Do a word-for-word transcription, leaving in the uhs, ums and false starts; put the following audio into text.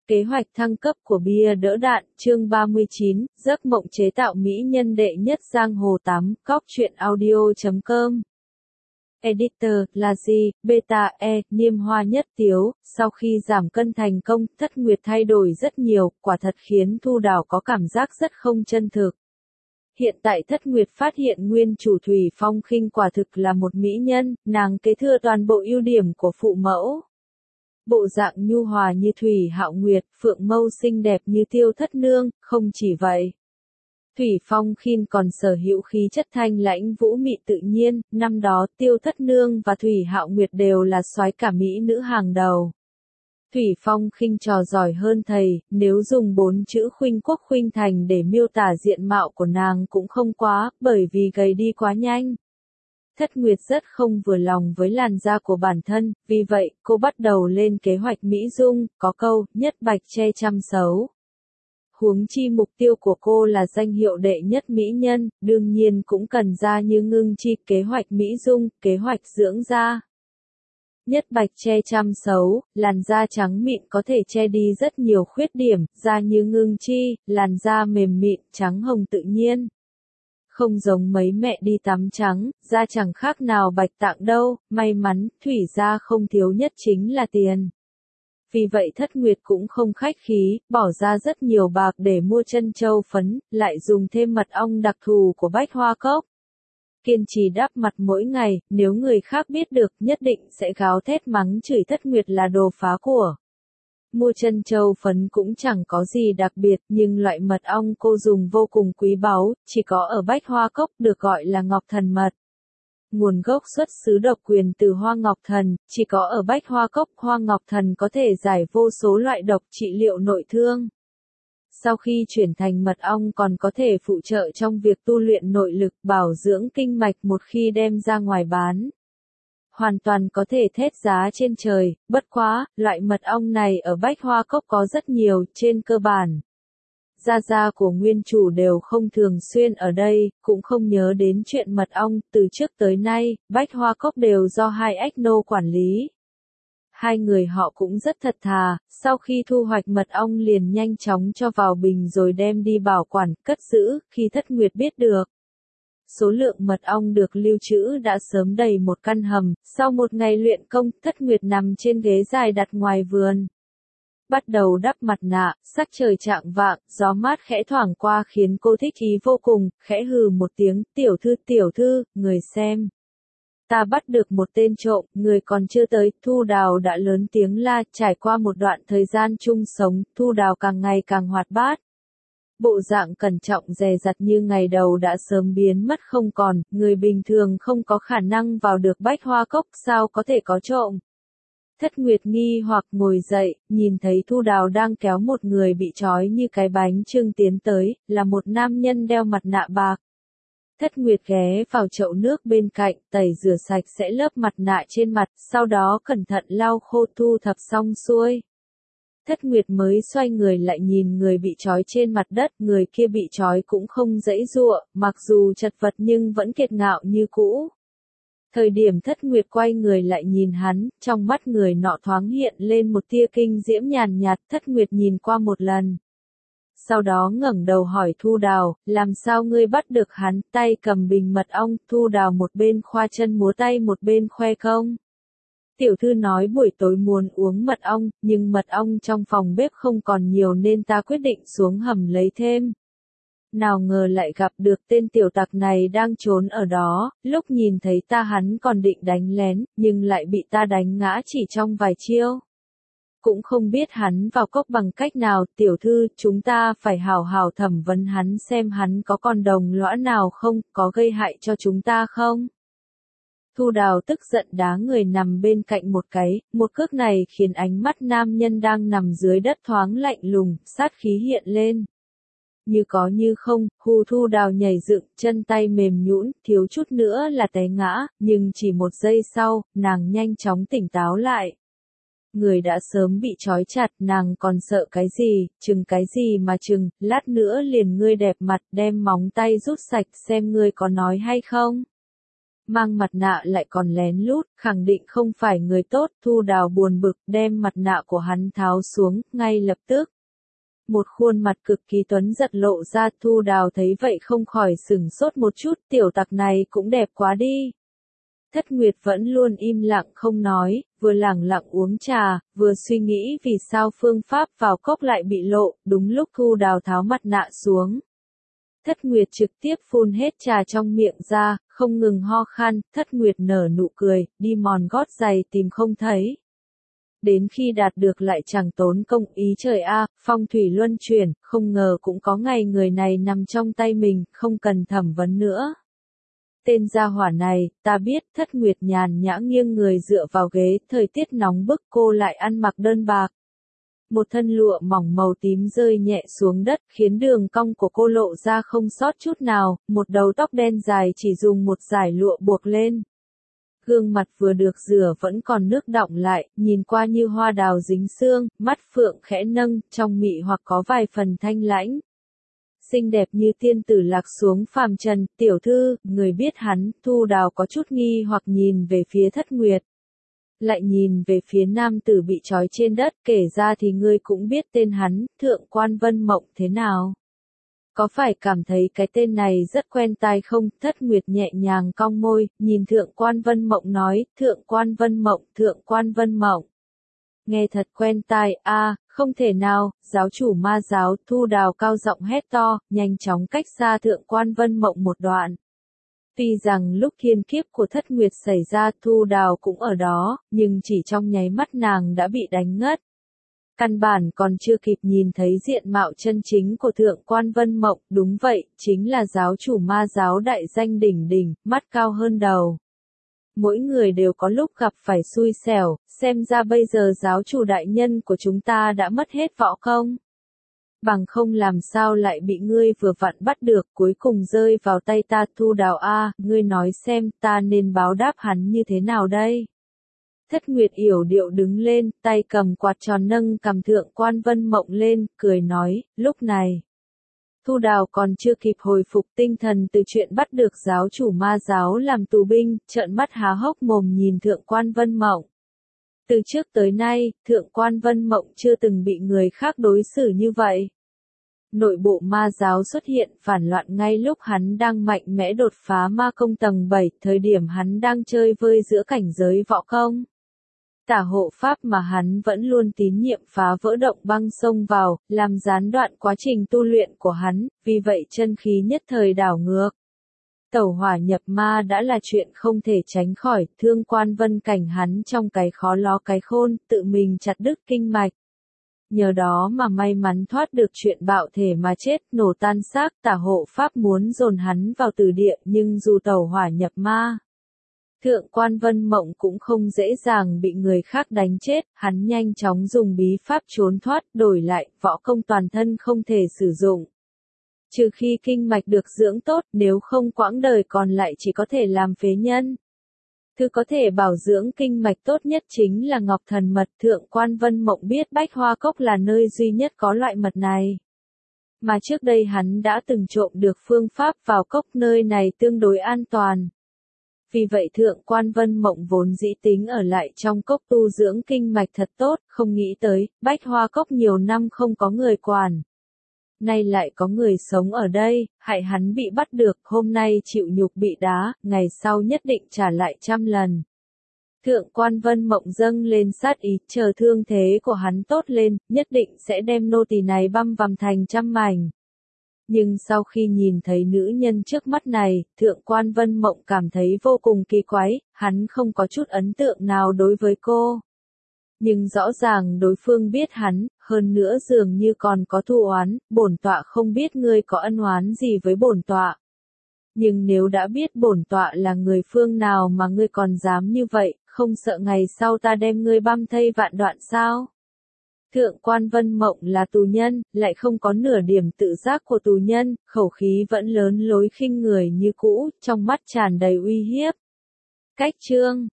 Kế hoạch thăng cấp của bia đỡ đạn, chương ba mươi chín, giấc mộng chế tạo mỹ nhân đệ nhất giang hồ tám, cóc truyện audio chấm com. Editor, là gì, beta, e, niêm hoa nhất tiếu, sau khi giảm cân thành công, Thất Nguyệt thay đổi rất nhiều, quả thật khiến Thu Đào có cảm giác rất không chân thực. Hiện tại Thất Nguyệt phát hiện nguyên chủ Thủy Phong Khinh quả thực là một mỹ nhân, nàng kế thừa toàn bộ ưu điểm của phụ mẫu. Bộ dạng nhu hòa như Thủy Hạo Nguyệt, phượng mâu xinh đẹp như Tiêu Thất Nương, không chỉ vậy. Thủy Phong Khinh còn sở hữu khí chất thanh lãnh vũ mị tự nhiên, năm đó Tiêu Thất Nương và Thủy Hạo Nguyệt đều là soái cả mỹ nữ hàng đầu. Thủy Phong Khinh trò giỏi hơn thầy, nếu dùng bốn chữ khuynh quốc khuynh thành để miêu tả diện mạo của nàng cũng không quá, bởi vì gầy đi quá nhanh. Thất Nguyệt rất không vừa lòng với làn da của bản thân, vì vậy, cô bắt đầu lên kế hoạch mỹ dung, có câu, nhất bạch che trăm xấu. Huống chi mục tiêu của cô là danh hiệu đệ nhất mỹ nhân, đương nhiên cũng cần ra như ngưng chi kế hoạch mỹ dung, kế hoạch dưỡng da. Nhất bạch che trăm xấu, làn da trắng mịn có thể che đi rất nhiều khuyết điểm, da như ngưng chi, làn da mềm mịn, trắng hồng tự nhiên. Không giống mấy mẹ đi tắm trắng, da chẳng khác nào bạch tạng đâu, may mắn, Thủy da không thiếu nhất chính là tiền. Vì vậy Thất Nguyệt cũng không khách khí, bỏ ra rất nhiều bạc để mua chân châu phấn, lại dùng thêm mật ong đặc thù của Bách Hoa Cốc. Kiên trì đắp mặt mỗi ngày, nếu người khác biết được nhất định sẽ gào thét mắng chửi Thất Nguyệt là đồ phá của. Mua chân châu phấn cũng chẳng có gì đặc biệt, nhưng loại mật ong cô dùng vô cùng quý báu, chỉ có ở Bách Hoa Cốc, được gọi là Ngọc Thần Mật. Nguồn gốc xuất xứ độc quyền từ hoa ngọc thần, chỉ có ở Bách Hoa Cốc, hoa ngọc thần có thể giải vô số loại độc trị liệu nội thương. Sau khi chuyển thành mật ong còn có thể phụ trợ trong việc tu luyện nội lực, bảo dưỡng kinh mạch một khi đem ra ngoài bán. Hoàn toàn có thể thét giá trên trời, bất quá, loại mật ong này ở Bách Hoa Cốc có rất nhiều, trên cơ bản. Gia gia của nguyên chủ đều không thường xuyên ở đây, cũng không nhớ đến chuyện mật ong, từ trước tới nay, Bách Hoa Cốc đều do hai ách nô quản lý. Hai người họ cũng rất thật thà, sau khi thu hoạch mật ong liền nhanh chóng cho vào bình rồi đem đi bảo quản, cất giữ, khi Thất Nguyệt biết được. Số lượng mật ong được lưu trữ đã sớm đầy một căn hầm, sau một ngày luyện công, Thất Nguyệt nằm trên ghế dài đặt ngoài vườn. Bắt đầu đắp mặt nạ, sắc trời chạng vạng, gió mát khẽ thoảng qua khiến cô thích ý vô cùng, khẽ hừ một tiếng, tiểu thư tiểu thư, người xem. Ta bắt được một tên trộm, người còn chưa tới, Thu Đào đã lớn tiếng la, trải qua một đoạn thời gian chung sống, Thu Đào càng ngày càng hoạt bát. Bộ dạng cẩn trọng dè dặt như ngày đầu đã sớm biến mất không còn, người bình thường không có khả năng vào được Bách Hoa Cốc, sao có thể có trộm. Thất Nguyệt nghi hoặc ngồi dậy, nhìn thấy Thu Đào đang kéo một người bị trói như cái bánh chưng tiến tới, là một nam nhân đeo mặt nạ bạc. Thất Nguyệt ghé vào chậu nước bên cạnh, tẩy rửa sạch sẽ lớp mặt nạ trên mặt, sau đó cẩn thận lau khô thu thập xong xuôi. Thất Nguyệt mới xoay người lại nhìn người bị trói trên mặt đất, người kia bị trói cũng không giãy giụa, mặc dù chật vật nhưng vẫn kiệt ngạo như cũ. Thời điểm Thất Nguyệt quay người lại nhìn hắn, trong mắt người nọ thoáng hiện lên một tia kinh diễm nhàn nhạt, Thất Nguyệt nhìn qua một lần. Sau đó ngẩng đầu hỏi Thu Đào, làm sao ngươi bắt được hắn, tay cầm bình mật ong, Thu Đào một bên khoa chân múa tay một bên khoe công. Tiểu thư nói buổi tối muốn uống mật ong, nhưng mật ong trong phòng bếp không còn nhiều nên ta quyết định xuống hầm lấy thêm. Nào ngờ lại gặp được tên tiểu tặc này đang trốn ở đó, lúc nhìn thấy ta hắn còn định đánh lén, nhưng lại bị ta đánh ngã chỉ trong vài chiêu. Cũng không biết hắn vào cốc bằng cách nào, tiểu thư, chúng ta phải hào hào thẩm vấn hắn xem hắn có còn đồng lõa nào không, có gây hại cho chúng ta không. Thu Đào tức giận đá người nằm bên cạnh một cái, một cước này khiến ánh mắt nam nhân đang nằm dưới đất thoáng lạnh lùng, sát khí hiện lên. Như có như không, hù Thu Đào nhảy dựng, chân tay mềm nhũn, thiếu chút nữa là té ngã, nhưng chỉ một giây sau, nàng nhanh chóng tỉnh táo lại. Người đã sớm bị trói chặt, nàng còn sợ cái gì, chừng cái gì mà chừng, lát nữa liền ngươi đẹp mặt đem móng tay rút sạch xem ngươi có nói hay không. mang mặt nạ lại còn lén lút, khẳng định không phải người tốt. Thu Đào buồn bực, đem mặt nạ của hắn tháo xuống, ngay lập tức. Một khuôn mặt cực kỳ tuấn giật lộ ra. Thu Đào thấy vậy không khỏi sửng sốt một chút, tiểu tặc này cũng đẹp quá đi. Thất Nguyệt vẫn luôn im lặng không nói, vừa lẳng lặng uống trà, vừa suy nghĩ vì sao phương pháp vào cốc lại bị lộ. Đúng lúc Thu Đào tháo mặt nạ xuống, Thất Nguyệt trực tiếp phun hết trà trong miệng ra, không ngừng ho khan. Thất Nguyệt nở nụ cười, đi mòn gót giày tìm không thấy. Đến khi đạt được lại chẳng tốn công. Ý trời a, phong thủy luân chuyển, không ngờ cũng có ngày người này nằm trong tay mình, không cần thẩm vấn nữa. Tên gia hỏa này, ta biết. Thất Nguyệt nhàn nhã nghiêng người dựa vào ghế, thời tiết nóng bức cô lại ăn mặc đơn bạc. Một thân lụa mỏng màu tím rơi nhẹ xuống đất, khiến đường cong của cô lộ ra không sót chút nào. Một đầu tóc đen dài chỉ dùng một dải lụa buộc lên. Gương mặt vừa được rửa vẫn còn nước đọng lại, nhìn qua như hoa đào dính sương, mắt phượng khẽ nâng, trong mị hoặc có vài phần thanh lãnh. Xinh đẹp như tiên tử lạc xuống phàm trần. Tiểu thư, người biết hắn. Thu Đào có chút nghi hoặc nhìn về phía Thất Nguyệt. Lại nhìn về phía nam tử bị trói trên đất. Kể ra thì ngươi cũng biết tên hắn, Thượng Quan Vân Mộng thế nào? Có phải cảm thấy cái tên này rất quen tai không? Thất Nguyệt nhẹ nhàng cong môi, nhìn Thượng Quan Vân Mộng nói, Thượng Quan Vân Mộng, Thượng Quan Vân Mộng. Nghe thật quen tai. A, à, không thể nào. Giáo chủ ma giáo. Thu Đào cao giọng hét to, nhanh chóng cách xa Thượng Quan Vân Mộng một đoạn. Tuy rằng lúc thiên kiếp của Thất Nguyệt xảy ra Thu Đào cũng ở đó, nhưng chỉ trong nháy mắt nàng đã bị đánh ngất. Căn bản còn chưa kịp nhìn thấy diện mạo chân chính của Thượng Quan Vân Mộng. Đúng vậy, chính là giáo chủ ma giáo đại danh đỉnh đỉnh, mắt cao hơn đầu. Mỗi người đều có lúc gặp phải xui xẻo, xem ra bây giờ giáo chủ đại nhân của chúng ta đã mất hết võ công. Bằng không làm sao lại bị ngươi vừa vặn bắt được, cuối cùng rơi vào tay ta. Thu Đào a, ngươi nói xem, ta nên báo đáp hắn như thế nào đây? Thất Nguyệt yểu điệu đứng lên, tay cầm quạt tròn nâng cầm Thượng Quan Vân Mộng lên, cười nói, lúc này. Thu Đào còn chưa kịp hồi phục tinh thần từ chuyện bắt được giáo chủ ma giáo làm tù binh, trợn mắt há hốc mồm nhìn Thượng Quan Vân Mộng. Từ trước tới nay, Thượng Quan Vân Mộng chưa từng bị người khác đối xử như vậy. Nội bộ ma giáo xuất hiện phản loạn ngay lúc hắn đang mạnh mẽ đột phá ma công tầng bảy, thời điểm hắn đang chơi vơi giữa cảnh giới võ công. Tả hộ pháp mà hắn vẫn luôn tín nhiệm phá vỡ động băng xông vào, làm gián đoạn quá trình tu luyện của hắn, vì vậy chân khí nhất thời đảo ngược. Tẩu hỏa nhập ma đã là chuyện không thể tránh khỏi. Thương Quan Vân cảnh hắn trong cái khó ló cái khôn, tự mình chặt đứt kinh mạch. Nhờ đó mà may mắn thoát được chuyện bạo thể mà chết, nổ tan xác. Tả hộ pháp muốn dồn hắn vào tử địa, nhưng dù tẩu hỏa nhập ma, Thượng Quan Vân Mộng cũng không dễ dàng bị người khác đánh chết. Hắn nhanh chóng dùng bí pháp trốn thoát, đổi lại võ công toàn thân không thể sử dụng. Trừ khi kinh mạch được dưỡng tốt, nếu không quãng đời còn lại chỉ có thể làm phế nhân. Thứ có thể bảo dưỡng kinh mạch tốt nhất chính là Ngọc Thần Mật. Thượng Quan Vân Mộng biết Bách Hoa Cốc là nơi duy nhất có loại mật này. Mà trước đây hắn đã từng trộm được phương pháp vào cốc, nơi này tương đối an toàn. Vì vậy Thượng Quan Vân Mộng vốn dĩ tính ở lại trong cốc tu dưỡng kinh mạch thật tốt, không nghĩ tới, Bách Hoa Cốc nhiều năm không có người quản. Nay lại có người sống ở đây, hại hắn bị bắt được, hôm nay chịu nhục bị đá, ngày sau nhất định trả lại trăm lần. Thượng Quan Vân Mộng dâng lên sát ý, chờ thương thế của hắn tốt lên, nhất định sẽ đem nô tỳ này băm vằm thành trăm mảnh. Nhưng sau khi nhìn thấy nữ nhân trước mắt này, Thượng Quan Vân Mộng cảm thấy vô cùng kỳ quái, hắn không có chút ấn tượng nào đối với cô. Nhưng rõ ràng đối phương biết hắn, hơn nữa dường như còn có thù oán. Bổn tọa không biết ngươi có ân oán gì với bổn tọa. Nhưng nếu đã biết bổn tọa là người phương nào mà ngươi còn dám như vậy, không sợ ngày sau ta đem ngươi băm thây vạn đoạn sao? Thượng Quan Vân Mộng là tù nhân, lại không có nửa điểm tự giác của tù nhân, khẩu khí vẫn lớn lối khinh người như cũ, trong mắt tràn đầy uy hiếp. Cách chương